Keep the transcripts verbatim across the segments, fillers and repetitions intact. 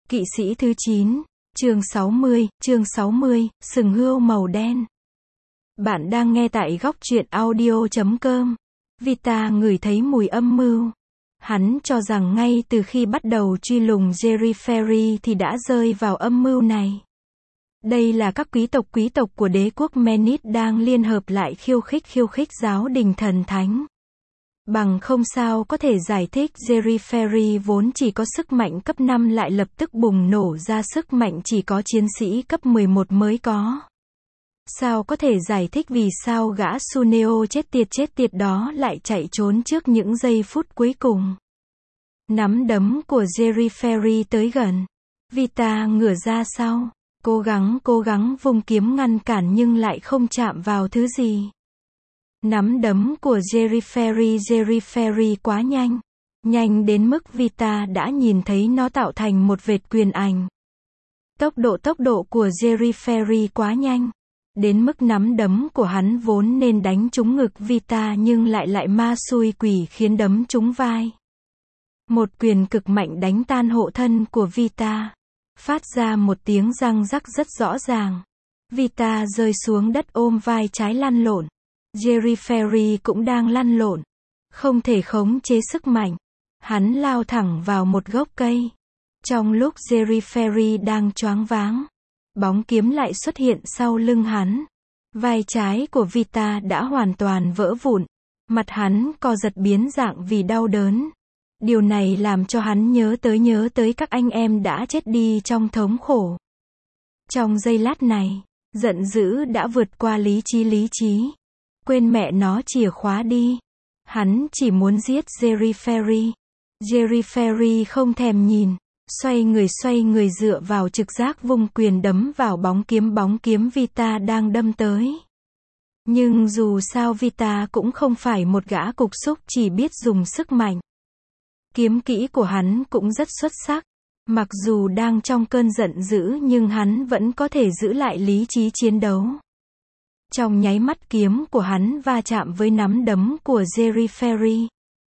Kỵ sĩ thứ chín, chương sáu mươi, chương sáu mươi, sừng hươu màu đen. Bạn đang nghe tại góc truyện audio chấm com. Vita ngửi thấy mùi âm mưu. Hắn cho rằng ngay từ khi bắt đầu truy lùng Jerry Ferry thì đã rơi vào âm mưu này. Đây là các quý tộc quý tộc của đế quốc Menit đang liên hợp lại khiêu khích khiêu khích giáo đình thần thánh. Bằng không sao có thể giải thích Jerry Ferry vốn chỉ có sức mạnh cấp năm lại lập tức bùng nổ ra sức mạnh chỉ có chiến sĩ cấp mười một mới có. Sao có thể giải thích vì sao gã Suneo chết tiệt chết tiệt đó lại chạy trốn trước những giây phút cuối cùng. Nắm đấm của Jerry Ferry tới gần. Vita ngửa ra sau, cố gắng cố gắng vung kiếm ngăn cản nhưng lại không chạm vào thứ gì. Nắm đấm của Jerry Ferry Jerry Ferry quá nhanh. Nhanh đến mức Vita đã nhìn thấy nó tạo thành một vệt quyền ảnh. Tốc độ tốc độ của Jerry Ferry quá nhanh. Đến mức nắm đấm của hắn vốn nên đánh trúng ngực Vita nhưng lại lại ma xui quỷ khiến đấm trúng vai. Một quyền cực mạnh đánh tan hộ thân của Vita. Phát ra một tiếng răng rắc rất rõ ràng. Vita rơi xuống đất ôm vai trái lăn lộn. Jerry Ferry cũng đang lăn lộn. Không thể khống chế sức mạnh. Hắn lao thẳng vào một gốc cây. Trong lúc Jerry Ferry đang choáng váng, bóng kiếm lại xuất hiện sau lưng hắn. Vai trái của Vita đã hoàn toàn vỡ vụn. Mặt hắn co giật biến dạng vì đau đớn. Điều này làm cho hắn nhớ tới nhớ tới các anh em đã chết đi trong thống khổ. Trong giây lát này, giận dữ đã vượt qua lý trí lý trí. Quên mẹ nó chìa khóa đi. Hắn chỉ muốn giết Jerry Ferry. Jerry Ferry không thèm nhìn. Xoay người xoay người dựa vào trực giác vung quyền đấm vào bóng kiếm bóng kiếm Vita đang đâm tới. Nhưng dù sao Vita cũng không phải một gã cục súc chỉ biết dùng sức mạnh. Kiếm kỹ của hắn cũng rất xuất sắc. Mặc dù đang trong cơn giận dữ nhưng hắn vẫn có thể giữ lại lý trí chiến đấu. Trong nháy mắt kiếm của hắn va chạm với nắm đấm của Jerry Ferry.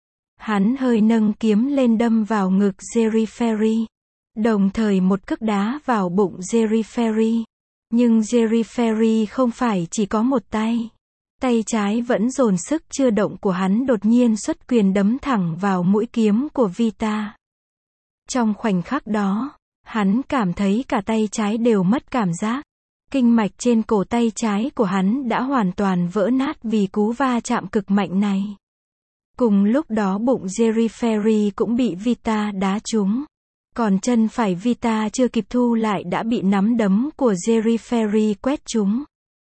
Hắn hơi nâng kiếm lên đâm vào ngực Jerry Ferry. Đồng thời một cước đá vào bụng Jerry Ferry. Nhưng Jerry Ferry không phải chỉ có một tay. Tay trái vẫn dồn sức chưa động của hắn đột nhiên xuất quyền đấm thẳng vào mũi kiếm của Vita. Trong khoảnh khắc đó, hắn cảm thấy cả tay trái đều mất cảm giác. Kinh mạch trên cổ tay trái của hắn đã hoàn toàn vỡ nát vì cú va chạm cực mạnh này. Cùng lúc đó bụng Jerry Ferry cũng bị Vita đá trúng. Còn chân phải Vita chưa kịp thu lại đã bị nắm đấm của Jerry Ferry quét trúng.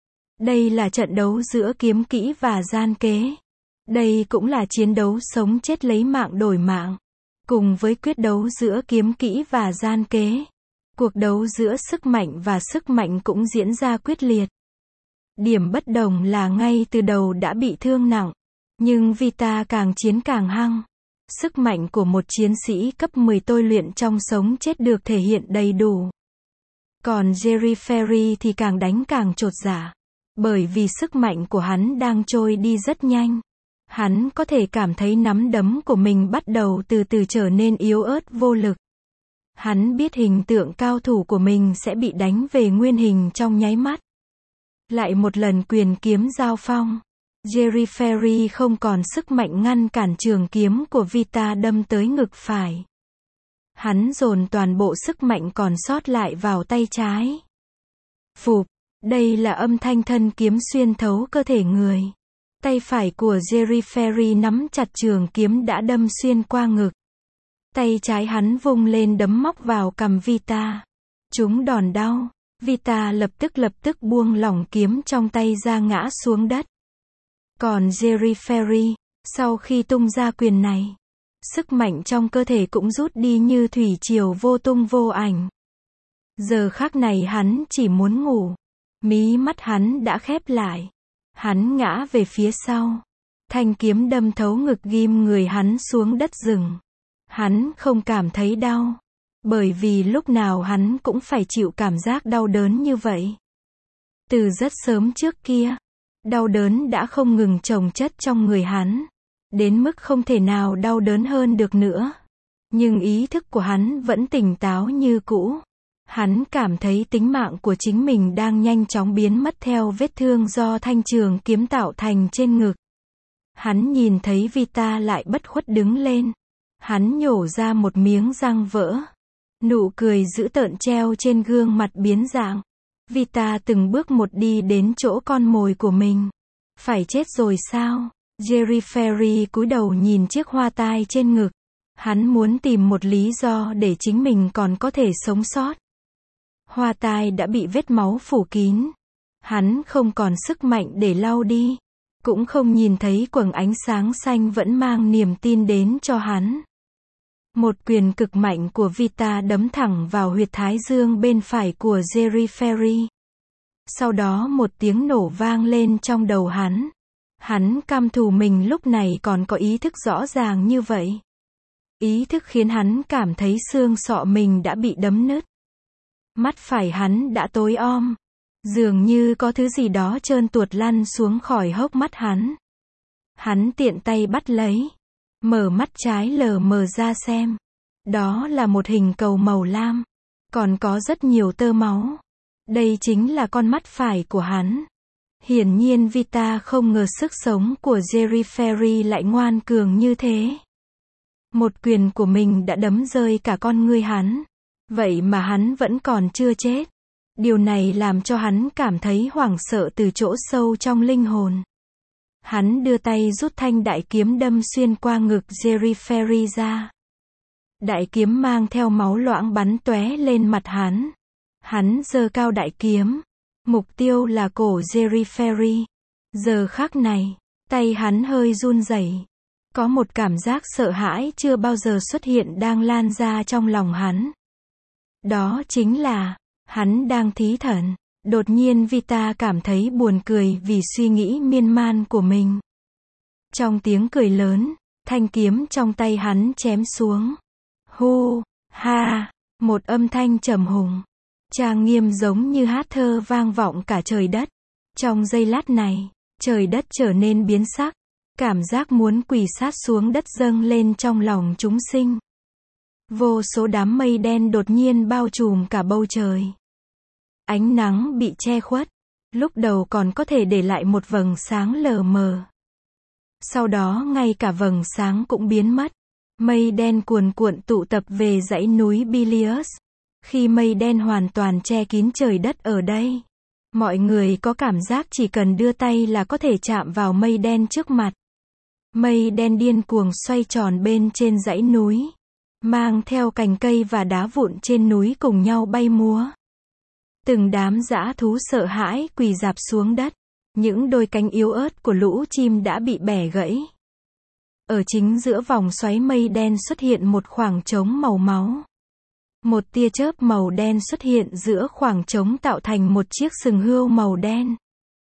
Đây là trận đấu giữa kiếm kỹ và gian kế. Đây cũng là chiến đấu sống chết lấy mạng đổi mạng. Cùng với quyết đấu giữa kiếm kỹ và gian kế, cuộc đấu giữa sức mạnh và sức mạnh cũng diễn ra quyết liệt. Điểm bất đồng là ngay từ đầu đã bị thương nặng. Nhưng Vita càng chiến càng hăng. Sức mạnh của một chiến sĩ cấp mười tôi luyện trong sống chết được thể hiện đầy đủ. Còn Jerry Ferry thì càng đánh càng chột dạ. Bởi vì sức mạnh của hắn đang trôi đi rất nhanh. Hắn có thể cảm thấy nắm đấm của mình bắt đầu từ từ trở nên yếu ớt vô lực. Hắn biết hình tượng cao thủ của mình sẽ bị đánh về nguyên hình trong nháy mắt. Lại một lần quyền kiếm giao phong. Jerry Ferry không còn sức mạnh ngăn cản trường kiếm của Vita đâm tới ngực phải. Hắn dồn toàn bộ sức mạnh còn sót lại vào tay trái. Phụp, đây là âm thanh thân kiếm xuyên thấu cơ thể người. Tay phải của Jerry Ferry nắm chặt trường kiếm đã đâm xuyên qua ngực. Tay trái hắn vung lên đấm móc vào cằm Vita. Chúng đòn đau. Vita lập tức lập tức buông lỏng kiếm trong tay ra ngã xuống đất. Còn Jerry Ferry, sau khi tung ra quyền này, sức mạnh trong cơ thể cũng rút đi như thủy triều vô tung vô ảnh. Giờ khắc này hắn chỉ muốn ngủ. Mí mắt hắn đã khép lại. Hắn ngã về phía sau. Thanh kiếm đâm thấu ngực ghim người hắn xuống đất rừng. Hắn không cảm thấy đau. Bởi vì lúc nào hắn cũng phải chịu cảm giác đau đớn như vậy. Từ rất sớm trước kia. Đau đớn đã không ngừng chồng chất trong người hắn. Đến mức không thể nào đau đớn hơn được nữa. Nhưng ý thức của hắn vẫn tỉnh táo như cũ. Hắn cảm thấy tính mạng của chính mình đang nhanh chóng biến mất theo vết thương do thanh trường kiếm tạo thành trên ngực. Hắn nhìn thấy Vita lại bất khuất đứng lên. Hắn nhổ ra một miếng răng vỡ. Nụ cười dữ tợn treo trên gương mặt biến dạng. Vita từng bước một đi đến chỗ con mồi của mình. Phải chết rồi sao? Jerry Ferry cúi đầu nhìn chiếc hoa tai trên ngực. Hắn muốn tìm một lý do để chính mình còn có thể sống sót. Hoa tai đã bị vết máu phủ kín. Hắn không còn sức mạnh để lau đi. Cũng không nhìn thấy quầng ánh sáng xanh vẫn mang niềm tin đến cho hắn. Một quyền cực mạnh của Vita đấm thẳng vào huyệt thái dương bên phải của Jerry Ferry. Sau đó một tiếng nổ vang lên trong đầu hắn. Hắn căm thù mình lúc này còn có ý thức rõ ràng như vậy. Ý thức khiến hắn cảm thấy xương sọ mình đã bị đấm nứt. Mắt phải hắn đã tối om. Dường như có thứ gì đó trơn tuột lăn xuống khỏi hốc mắt hắn. Hắn tiện tay bắt lấy. Mở mắt trái lờ mờ ra xem. Đó là một hình cầu màu lam. Còn có rất nhiều tơ máu. Đây chính là con mắt phải của hắn. Hiển nhiên Vita không ngờ sức sống của Jerry Ferry lại ngoan cường như thế. Một quyền của mình đã đấm rơi cả con ngươi hắn. Vậy mà hắn vẫn còn chưa chết. Điều này làm cho hắn cảm thấy hoảng sợ từ chỗ sâu trong linh hồn. Hắn đưa tay rút thanh đại kiếm đâm xuyên qua ngực Jerry Ferry ra. Đại kiếm mang theo máu loãng bắn tóe lên mặt hắn. Hắn giơ cao đại kiếm. Mục tiêu là cổ Jerry Ferry. Giờ khắc này, tay hắn hơi run rẩy. Có một cảm giác sợ hãi chưa bao giờ xuất hiện đang lan ra trong lòng hắn. Đó chính là, hắn đang thí thần. Đột nhiên Vita cảm thấy buồn cười vì suy nghĩ miên man của mình. Trong tiếng cười lớn, thanh kiếm trong tay hắn chém xuống. Hu, ha, một âm thanh trầm hùng, trang nghiêm giống như hát thơ vang vọng cả trời đất. Trong giây lát này, trời đất trở nên biến sắc. Cảm giác muốn quỳ sát xuống đất dâng lên trong lòng chúng sinh. Vô số đám mây đen đột nhiên bao trùm cả bầu trời. Ánh nắng bị che khuất. Lúc đầu còn có thể để lại một vầng sáng lờ mờ. Sau đó ngay cả vầng sáng cũng biến mất. Mây đen cuồn cuộn tụ tập về dãy núi Bilius. Khi mây đen hoàn toàn che kín trời đất ở đây, mọi người có cảm giác chỉ cần đưa tay là có thể chạm vào mây đen trước mặt. Mây đen điên cuồng xoay tròn bên trên dãy núi, mang theo cành cây và đá vụn trên núi cùng nhau bay múa. Từng đám dã thú sợ hãi quỳ rạp xuống đất. Những đôi cánh yếu ớt của lũ chim đã bị bẻ gãy. Ở chính giữa vòng xoáy mây đen xuất hiện một khoảng trống màu máu. Một tia chớp màu đen xuất hiện giữa khoảng trống tạo thành một chiếc sừng hươu màu đen.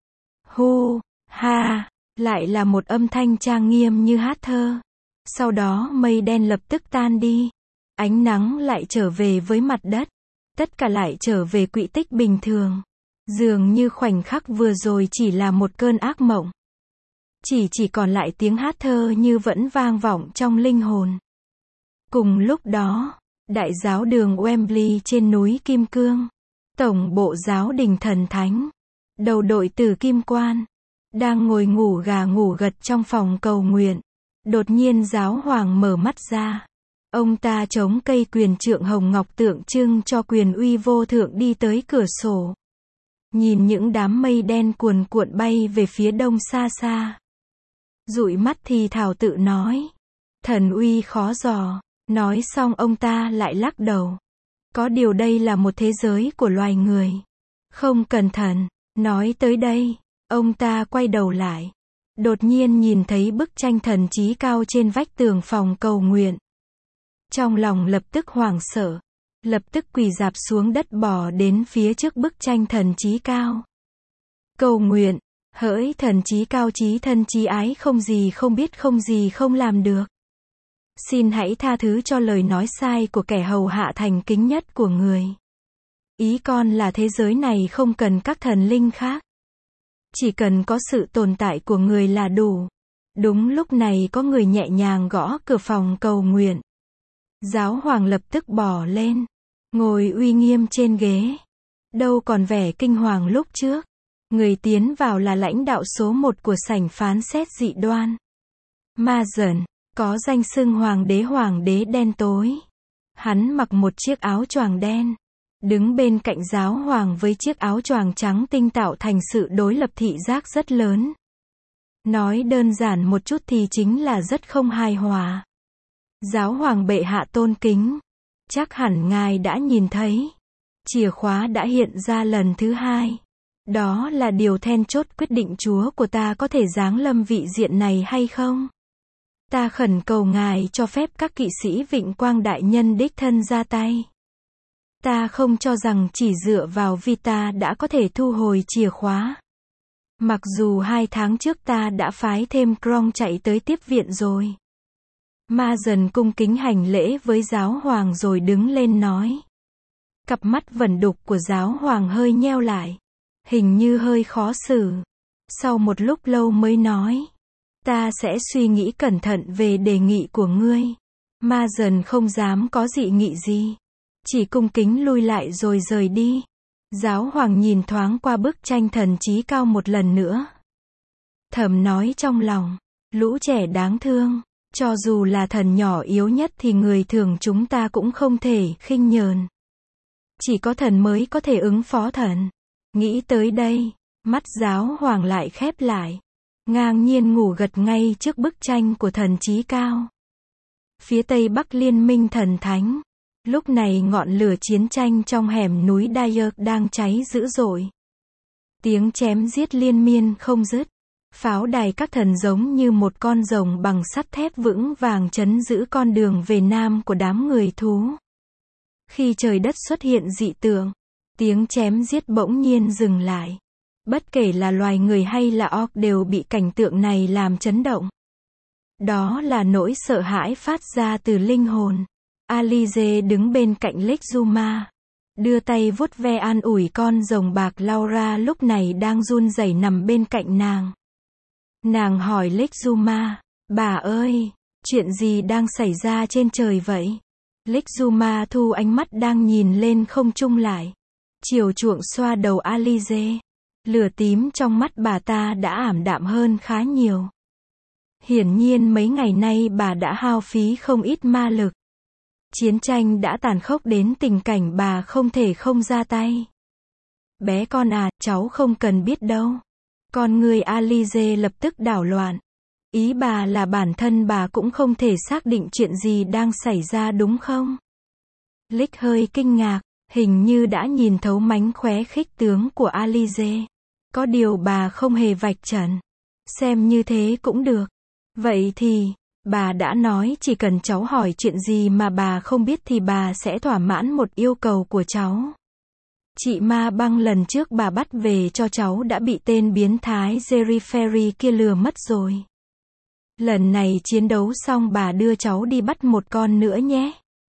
Hu, ha, lại là một âm thanh trang nghiêm như hát thơ. Sau đó mây đen lập tức tan đi. Ánh nắng lại trở về với mặt đất. Tất cả lại trở về quỹ tích bình thường. Dường như khoảnh khắc vừa rồi chỉ là một cơn ác mộng. Chỉ chỉ còn lại tiếng hát thơ như vẫn vang vọng trong linh hồn. Cùng lúc đó, đại giáo đường Wembley trên núi Kim Cương, tổng bộ giáo đình thần thánh, đầu đội tử kim quan, đang ngồi ngủ gà ngủ gật trong phòng cầu nguyện. Đột nhiên giáo hoàng mở mắt ra. Ông ta chống cây quyền trượng hồng ngọc tượng trưng cho quyền uy vô thượng đi tới cửa sổ. Nhìn những đám mây đen cuồn cuộn bay về phía đông xa xa. Dụi mắt thì thào tự nói. Thần uy khó dò. Nói xong ông ta lại lắc đầu. Có điều đây là một thế giới của loài người. Không cần thần. Nói tới đây, ông ta quay đầu lại. Đột nhiên nhìn thấy bức tranh thần trí cao trên vách tường phòng cầu nguyện. Trong lòng lập tức hoảng sợ. Lập tức quỳ rạp xuống đất bò đến phía trước bức tranh thần trí cao. Cầu nguyện, hỡi thần trí cao trí thân trí ái không gì không biết không gì không làm được. Xin hãy tha thứ cho lời nói sai của kẻ hầu hạ thành kính nhất của người. Ý con là thế giới này không cần các thần linh khác. Chỉ cần có sự tồn tại của người là đủ. Đúng lúc này có người nhẹ nhàng gõ cửa phòng cầu nguyện. Giáo hoàng lập tức bò lên, ngồi uy nghiêm trên ghế. Đâu còn vẻ kinh hoàng lúc trước. Người tiến vào là lãnh đạo số một của sảnh phán xét dị đoan. Ma dần, có danh xưng hoàng đế hoàng đế đen tối. Hắn mặc một chiếc áo choàng đen, đứng bên cạnh giáo hoàng với chiếc áo choàng trắng tinh tạo thành sự đối lập thị giác rất lớn. Nói đơn giản một chút thì chính là rất không hài hòa. Giáo hoàng bệ hạ tôn kính, chắc hẳn ngài đã nhìn thấy. Chìa khóa đã hiện ra lần thứ hai. Đó là điều then chốt quyết định Chúa của ta có thể giáng lâm vị diện này hay không. Ta khẩn cầu ngài cho phép các kỵ sĩ Vịnh Quang đại nhân đích thân ra tay. Ta không cho rằng chỉ dựa vào Vita đã có thể thu hồi chìa khóa. Mặc dù hai tháng trước ta đã phái thêm Krong chạy tới tiếp viện rồi. Ma dần cung kính hành lễ với giáo hoàng rồi đứng lên nói. Cặp mắt vẩn đục của giáo hoàng hơi nheo lại. Hình như hơi khó xử. Sau một lúc lâu mới nói. Ta sẽ suy nghĩ cẩn thận về đề nghị của ngươi. Ma dần không dám có dị nghị gì. Chỉ cung kính lui lại rồi rời đi. Giáo hoàng nhìn thoáng qua bức tranh thần trí cao một lần nữa. Thầm nói trong lòng. Lũ trẻ đáng thương. Cho dù là thần nhỏ yếu nhất thì người thường chúng ta cũng không thể khinh nhờn. Chỉ có thần mới có thể ứng phó thần. Nghĩ tới đây, mắt giáo hoàng lại khép lại. Ngang nhiên ngủ gật ngay trước bức tranh của thần trí cao. Phía tây bắc liên minh thần thánh. Lúc này ngọn lửa chiến tranh trong hẻm núi Dyer đang cháy dữ dội. Tiếng chém giết liên miên không dứt. Pháo đài các thần giống như một con rồng bằng sắt thép vững vàng trấn giữ con đường về nam của đám người thú. Khi trời đất xuất hiện dị tượng, tiếng chém giết bỗng nhiên dừng lại. Bất kể là loài người hay là orc đều bị cảnh tượng này làm chấn động. Đó là nỗi sợ hãi phát ra từ linh hồn. Alize đứng bên cạnh Lexuma, đưa tay vuốt ve an ủi con rồng bạc Laura lúc này đang run rẩy nằm bên cạnh nàng. Nàng hỏi Lexuma, bà ơi, chuyện gì đang xảy ra trên trời vậy? Lexuma thu ánh mắt đang nhìn lên không trung lại. Chiều chuộng xoa đầu Alize. Lửa tím trong mắt bà ta đã ảm đạm hơn khá nhiều. Hiển nhiên mấy ngày nay bà đã hao phí không ít ma lực. Chiến tranh đã tàn khốc đến tình cảnh bà không thể không ra tay. Bé con à, cháu không cần biết đâu. Con người Alize lập tức đảo loạn. Ý bà là bản thân bà cũng không thể xác định chuyện gì đang xảy ra đúng không? Lick hơi kinh ngạc, hình như đã nhìn thấu mánh khóe khích tướng của Alize. Có điều bà không hề vạch trần. Xem như thế cũng được. Vậy thì, bà đã nói chỉ cần cháu hỏi chuyện gì mà bà không biết thì bà sẽ thỏa mãn một yêu cầu của cháu. Chị Ma Băng lần trước bà bắt về cho cháu đã bị tên biến thái Jerry Ferry kia lừa mất rồi. Lần này chiến đấu xong bà đưa cháu đi bắt một con nữa nhé.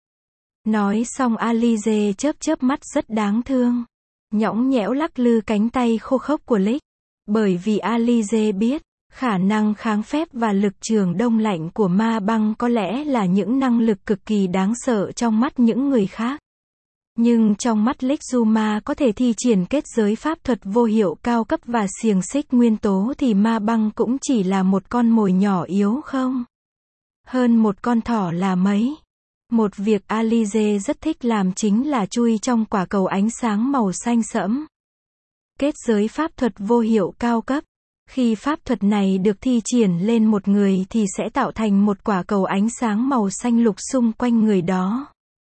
Nói xong Alize chớp chớp mắt rất đáng thương. Nhõng nhẽo lắc lư cánh tay khô khốc của Lick. Bởi vì Alize biết, khả năng kháng phép và lực trường đông lạnh của Ma Băng có lẽ là những năng lực cực kỳ đáng sợ trong mắt những người khác. Nhưng trong mắt Lexuma có thể thi triển kết giới pháp thuật vô hiệu cao cấp và xiềng xích nguyên tố thì Ma Băng cũng chỉ là một con mồi nhỏ yếu không? Hơn một con thỏ là mấy? Một việc Alize rất thích làm chính là chui trong quả cầu ánh sáng màu xanh sẫm. Kết giới pháp thuật vô hiệu cao cấp. Khi pháp thuật này được thi triển lên một người thì sẽ tạo thành một quả cầu ánh sáng màu xanh lục xung quanh người đó.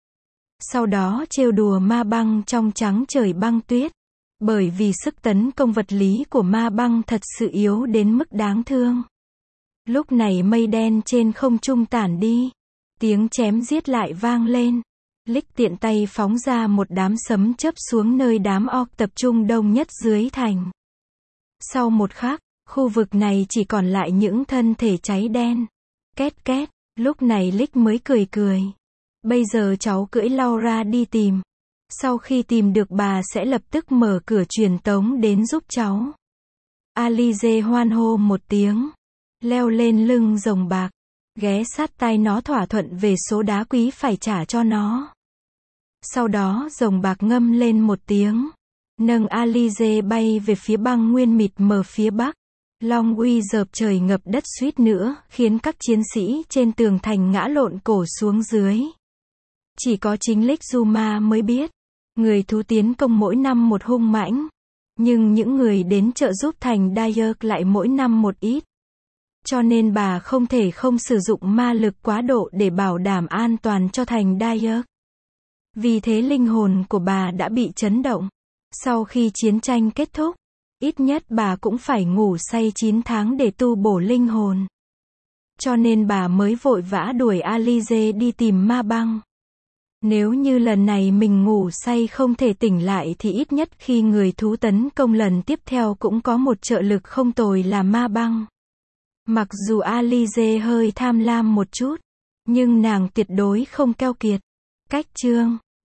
Sau đó trêu đùa Ma Băng trong trắng trời băng tuyết. Bởi vì sức tấn công vật lý của Ma Băng thật sự yếu đến mức đáng thương. Lúc này mây đen trên không trung tản đi. Tiếng chém giết lại vang lên. Lick tiện tay phóng ra một đám sấm chớp xuống nơi đám orc tập trung đông nhất dưới thành. Sau một khắc, khu vực này chỉ còn lại những thân thể cháy đen. Két két, lúc này Lick mới cười cười. Bây giờ cháu cưỡi Laura đi tìm. Sau khi tìm được bà sẽ lập tức mở cửa truyền tống đến giúp cháu. Alize hoan hô một tiếng. Leo lên lưng rồng bạc. ghé sát tai nó thỏa thuận về số đá quý phải trả cho nó. Sau đó rồng bạc ngâm lên một tiếng, nâng Alize bay về phía băng nguyên mịt mờ phía bắc. Long uy dợp trời ngập đất suýt nữa, khiến các chiến sĩ trên tường thành ngã lộn cổ xuống dưới. Chỉ có chính Lịch Zuma mới biết, người thú tiến công mỗi năm một hung mãnh, nhưng những người đến trợ giúp thành Dayak lại mỗi năm một ít. Cho nên bà không thể không sử dụng ma lực quá độ để bảo đảm an toàn cho thành Dayak. Vì thế linh hồn của bà đã bị chấn động. Sau khi chiến tranh kết thúc, ít nhất bà cũng phải ngủ say chín tháng để tu bổ linh hồn. Cho nên bà mới vội vã đuổi Alize đi tìm ma băng. Nếu như lần này mình ngủ say không thể tỉnh lại thì ít nhất khi người thú tấn công lần tiếp theo cũng có một trợ lực không tồi là ma băng. Mặc dù Alize hơi tham lam một chút, nhưng nàng tuyệt đối không keo kiệt. Cách chương